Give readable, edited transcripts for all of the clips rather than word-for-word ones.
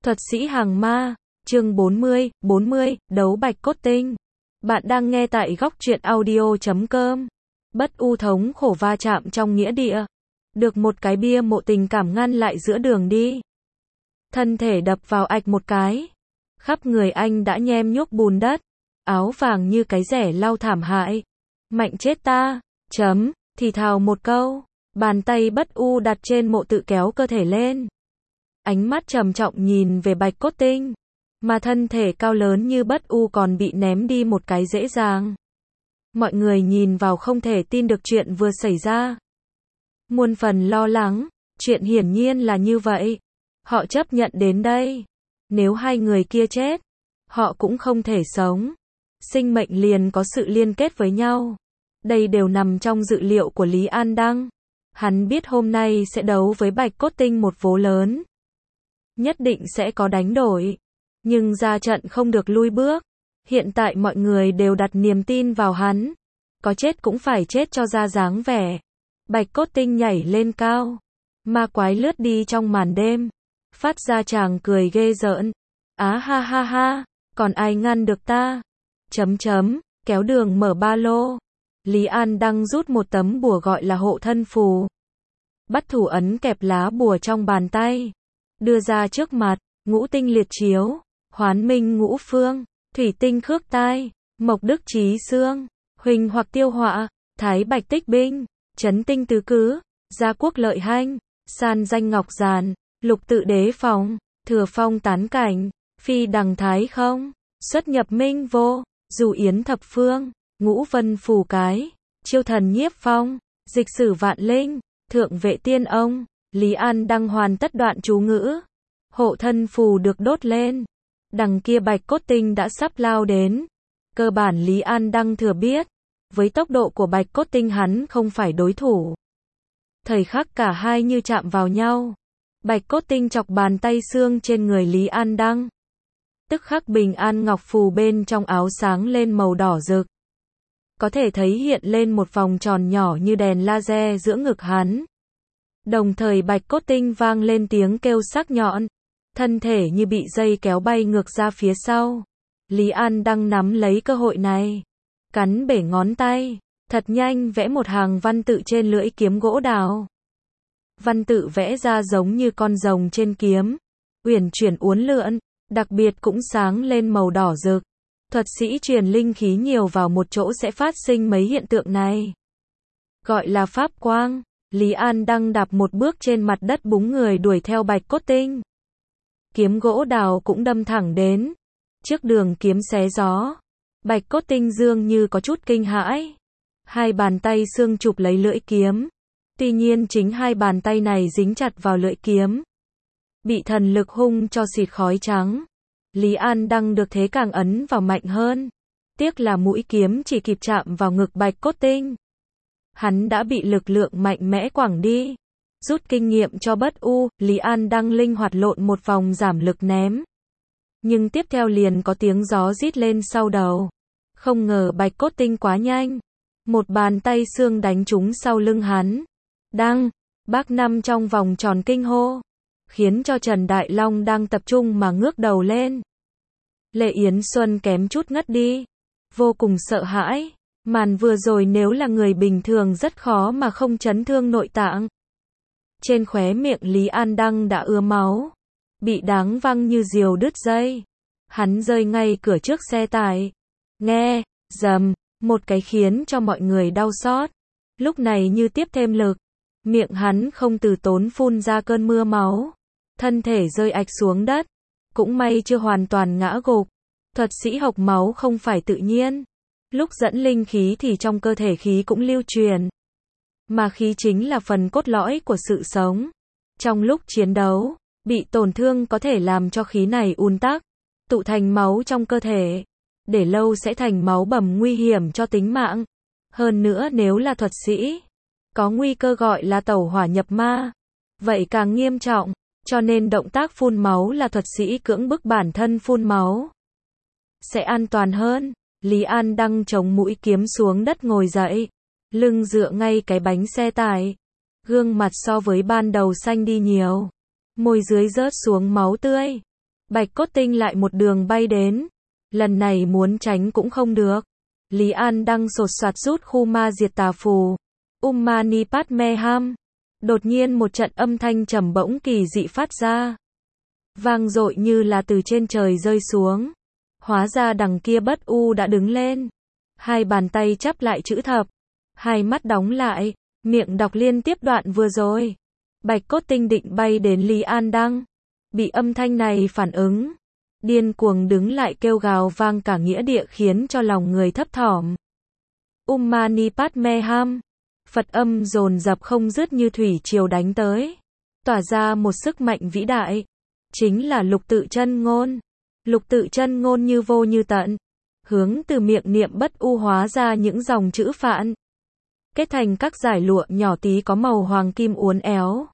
Thuật sĩ hàng ma, chương 40, đấu bạch cốt tinh. Bạn đang nghe tại góc truyện audio.com. Bất u thống khổ va chạm trong nghĩa địa. Được một cái bia mộ tình cảm ngăn lại giữa đường đi. Thân thể đập vào ạch một cái. Khắp người anh đã nhem nhuốc bùn đất. Áo vàng như cái rẻ lau thảm hại. Mạnh chết ta. Thì thào một câu. Bàn tay bất u đặt trên mộ tự kéo cơ thể lên. Ánh mắt trầm trọng nhìn về bạch cốt tinh. Mà thân thể cao lớn như bất u còn bị ném đi một cái dễ dàng. Mọi người nhìn vào không thể tin được chuyện vừa xảy ra. Muôn phần lo lắng, chuyện hiển nhiên là như vậy. Họ chấp nhận đến đây. Nếu hai người kia chết, họ cũng không thể sống. Sinh mệnh liền có sự liên kết với nhau. Đây đều nằm trong dự liệu của Lý An Đăng. Hắn biết hôm nay sẽ đấu với bạch cốt tinh một vố lớn. Nhất định sẽ có đánh đổi. Nhưng ra trận không được lui bước. Hiện tại mọi người đều đặt niềm tin vào hắn. Có chết cũng phải chết cho ra dáng vẻ. Bạch cốt tinh nhảy lên cao. Ma quái lướt đi trong màn đêm. Phát ra chàng cười ghê rợn. Á ha ha ha, còn ai ngăn được ta? Kéo đường mở ba lô. Lý An Đăng rút một tấm bùa gọi là hộ thân phù. Bắt thủ ấn kẹp lá bùa trong bàn tay. Đưa ra trước mặt, ngũ tinh liệt chiếu, hoán minh ngũ phương, thủy tinh khước tai, mộc đức trí xương, huỳnh hoặc tiêu họa, thái bạch tích binh, chấn tinh tứ cứ, gia quốc lợi hanh, san danh ngọc giàn, lục tự đế phòng, thừa phong tán cảnh, phi đằng thái không, xuất nhập minh vô, dù yến thập phương, ngũ vân phù cái, chiêu thần nhiếp phong, dịch sử vạn linh, thượng vệ tiên ông. Lý An Đăng hoàn tất đoạn chú ngữ. Hộ thân phù được đốt lên. Đằng kia bạch cốt tinh đã sắp lao đến. Cơ bản Lý An Đăng thừa biết. Với tốc độ của bạch cốt tinh hắn không phải đối thủ. Thời khắc cả hai như chạm vào nhau. Bạch cốt tinh chọc bàn tay xương trên người Lý An Đăng. Tức khắc bình an ngọc phù bên trong áo sáng lên màu đỏ rực. Có thể thấy hiện lên một vòng tròn nhỏ như đèn laser giữa ngực hắn. Đồng thời bạch cốt tinh vang lên tiếng kêu sắc nhọn. Thân thể như bị dây kéo bay ngược ra phía sau. Lý An Đăng nắm lấy cơ hội này. Cắn bể ngón tay. Thật nhanh vẽ một hàng văn tự trên lưỡi kiếm gỗ đào. Văn tự vẽ ra giống như con rồng trên kiếm. Uyển chuyển uốn lượn. Đặc biệt cũng sáng lên màu đỏ rực. Thuật sĩ truyền linh khí nhiều vào một chỗ sẽ phát sinh mấy hiện tượng này. Gọi là pháp quang. Lý An Đăng đạp một bước trên mặt đất búng người đuổi theo bạch cốt tinh. Kiếm gỗ đào cũng đâm thẳng đến. Trước đường kiếm xé gió. Bạch cốt tinh dường như có chút kinh hãi. Hai bàn tay xương chụp lấy lưỡi kiếm. Tuy nhiên chính hai bàn tay này dính chặt vào lưỡi kiếm. Bị thần lực hung cho xịt khói trắng. Lý An Đăng được thế càng ấn vào mạnh hơn. Tiếc là mũi kiếm chỉ kịp chạm vào ngực bạch cốt tinh. Hắn đã bị lực lượng mạnh mẽ quẳng đi. Rút kinh nghiệm cho bất u, Lý An Đăng linh hoạt lộn một vòng giảm lực ném. Nhưng tiếp theo liền có tiếng gió rít lên sau đầu. Không ngờ bạch cốt tinh quá nhanh. Một bàn tay xương đánh trúng sau lưng hắn. Đăng, bác năm trong vòng tròn kinh hô. Khiến cho Trần Đại Long đang tập trung mà ngước đầu lên. Lệ Yến Xuân kém chút ngất đi. Vô cùng sợ hãi. Màn vừa rồi nếu là người bình thường rất khó mà không chấn thương nội tạng. Trên khóe miệng Lý An Đăng đã ứa máu. Bị đáng văng như diều đứt dây. Hắn rơi ngay cửa trước xe tải. Nghe, rầm, một cái khiến cho mọi người đau xót. Lúc này như tiếp thêm lực. Miệng hắn không từ tốn phun ra cơn mưa máu. Thân thể rơi ạch xuống đất. Cũng may chưa hoàn toàn ngã gục. Thuật sĩ hộc máu không phải tự nhiên. Lúc dẫn linh khí thì trong cơ thể khí cũng lưu truyền. Mà khí chính là phần cốt lõi của sự sống. Trong lúc chiến đấu, bị tổn thương có thể làm cho khí này ùn tắc, tụ thành máu trong cơ thể. Để lâu sẽ thành máu bầm nguy hiểm cho tính mạng. Hơn nữa nếu là thuật sĩ, có nguy cơ gọi là tẩu hỏa nhập ma. Vậy càng nghiêm trọng, cho nên động tác phun máu là thuật sĩ cưỡng bức bản thân phun máu. Sẽ an toàn hơn. Lý An Đăng chống mũi kiếm xuống đất ngồi dậy. Lưng dựa ngay cái bánh xe tải. Gương mặt so với ban đầu xanh đi nhiều. Môi dưới rớt xuống máu tươi. Bạch Cốt Tinh lại một đường bay đến. Lần này muốn tránh cũng không được. Lý An Đăng sột soạt rút khu ma diệt tà phù. Mani Padme Hum. Đột nhiên một trận âm thanh trầm bổng kỳ dị phát ra. Vang dội như là từ trên trời rơi xuống. Hóa ra đằng kia Bất U đã đứng lên. Hai bàn tay chắp lại chữ thập. Hai mắt đóng lại. Miệng đọc liên tiếp đoạn vừa rồi. Bạch Cốt Tinh định bay đến Lý An Đăng. Bị âm thanh này phản ứng. Điên cuồng đứng lại kêu gào vang cả nghĩa địa khiến cho lòng người thấp thỏm. Mani Padme Hum. Phật âm dồn dập không dứt như thủy triều đánh tới. Tỏa ra một sức mạnh vĩ đại. Chính là lục tự chân ngôn. Lục tự chân ngôn như vô như tận. Hướng từ miệng niệm Bất U hóa ra những dòng chữ phạn. Kết thành các dải lụa nhỏ tí có màu hoàng kim uốn éo.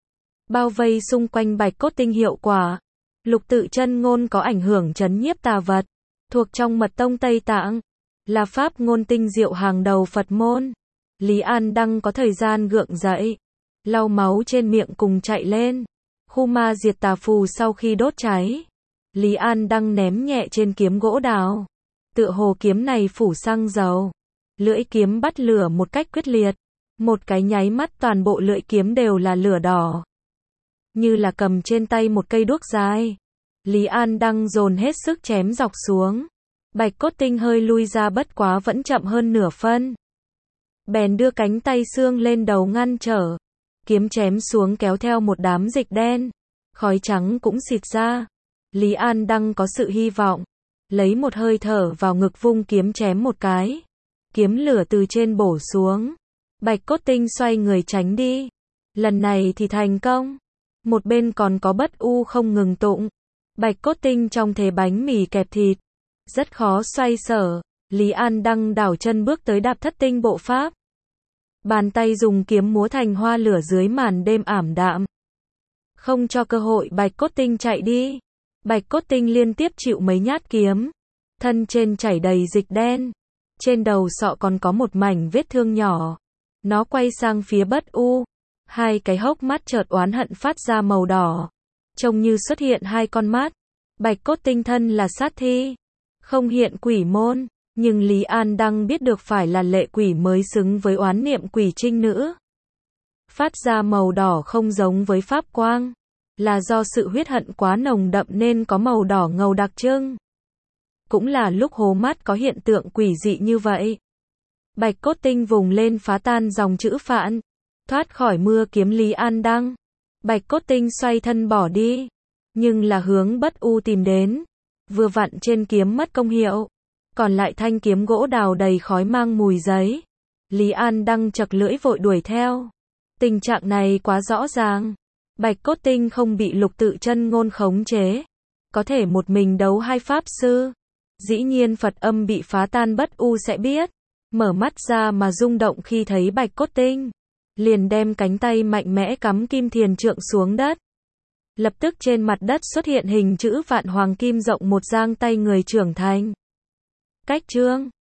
Bao vây xung quanh Bạch Cốt Tinh hiệu quả. Lục tự chân ngôn có ảnh hưởng trấn nhiếp tà vật. Thuộc trong mật tông Tây Tạng. Là pháp ngôn tinh diệu hàng đầu Phật môn. Lý An Đăng có thời gian gượng dậy. Lau máu trên miệng cùng chạy lên. Khu ma diệt tà phù sau khi đốt cháy. Lý An Đăng ném nhẹ trên kiếm gỗ đào. Tựa hồ kiếm này phủ xăng dầu. Lưỡi kiếm bắt lửa một cách quyết liệt. Một cái nháy mắt toàn bộ lưỡi kiếm đều là lửa đỏ. Như là cầm trên tay một cây đuốc dài. Lý An Đăng dồn hết sức chém dọc xuống. Bạch Cốt Tinh hơi lui ra bất quá vẫn chậm hơn nửa phân. Bèn đưa cánh tay xương lên đầu ngăn trở. Kiếm chém xuống kéo theo một đám dịch đen. Khói trắng cũng xịt ra. Lý An Đăng có sự hy vọng. Lấy một hơi thở vào ngực vung kiếm chém một cái. Kiếm lửa từ trên bổ xuống. Bạch Cốt Tinh xoay người tránh đi. Lần này thì thành công. Một bên còn có Bất U không ngừng tụng. Bạch Cốt Tinh trong thế bánh mì kẹp thịt. Rất khó xoay sở. Lý An Đăng đảo chân bước tới đạp thất tinh bộ pháp. Bàn tay dùng kiếm múa thành hoa lửa dưới màn đêm ảm đạm. Không cho cơ hội Bạch Cốt Tinh chạy đi. Bạch Cốt Tinh liên tiếp chịu mấy nhát kiếm. Thân trên chảy đầy dịch đen. Trên đầu sọ còn có một mảnh vết thương nhỏ. Nó quay sang phía Bất U. Hai cái hốc mắt chợt oán hận phát ra màu đỏ. Trông như xuất hiện hai con mắt. Bạch Cốt Tinh thân là sát thi. Không hiện quỷ môn. Nhưng Lý An Đăng biết được phải là lệ quỷ mới xứng với oán niệm quỷ trinh nữ. Phát ra màu đỏ không giống với pháp quang. Là do sự huyết hận quá nồng đậm nên có màu đỏ ngầu đặc trưng. Cũng là lúc hố mắt có hiện tượng quỷ dị như vậy. Bạch Cốt Tinh vùng lên phá tan dòng chữ phạn. Thoát khỏi mưa kiếm Lý An Đăng. Bạch Cốt Tinh xoay thân bỏ đi. Nhưng là hướng Bất U tìm đến. Vừa vặn trên kiếm mất công hiệu. Còn lại thanh kiếm gỗ đào đầy khói mang mùi giấy. Lý An Đăng chật lưỡi vội đuổi theo. Tình trạng này quá rõ ràng. Bạch Cốt Tinh không bị lục tự chân ngôn khống chế. Có thể một mình đấu hai pháp sư. Dĩ nhiên Phật âm bị phá tan Bất U sẽ biết. Mở mắt ra mà rung động khi thấy Bạch Cốt Tinh. Liền đem cánh tay mạnh mẽ cắm kim thiền trượng xuống đất. Lập tức trên mặt đất xuất hiện hình chữ vạn hoàng kim rộng một giang tay người trưởng thành. Cách chương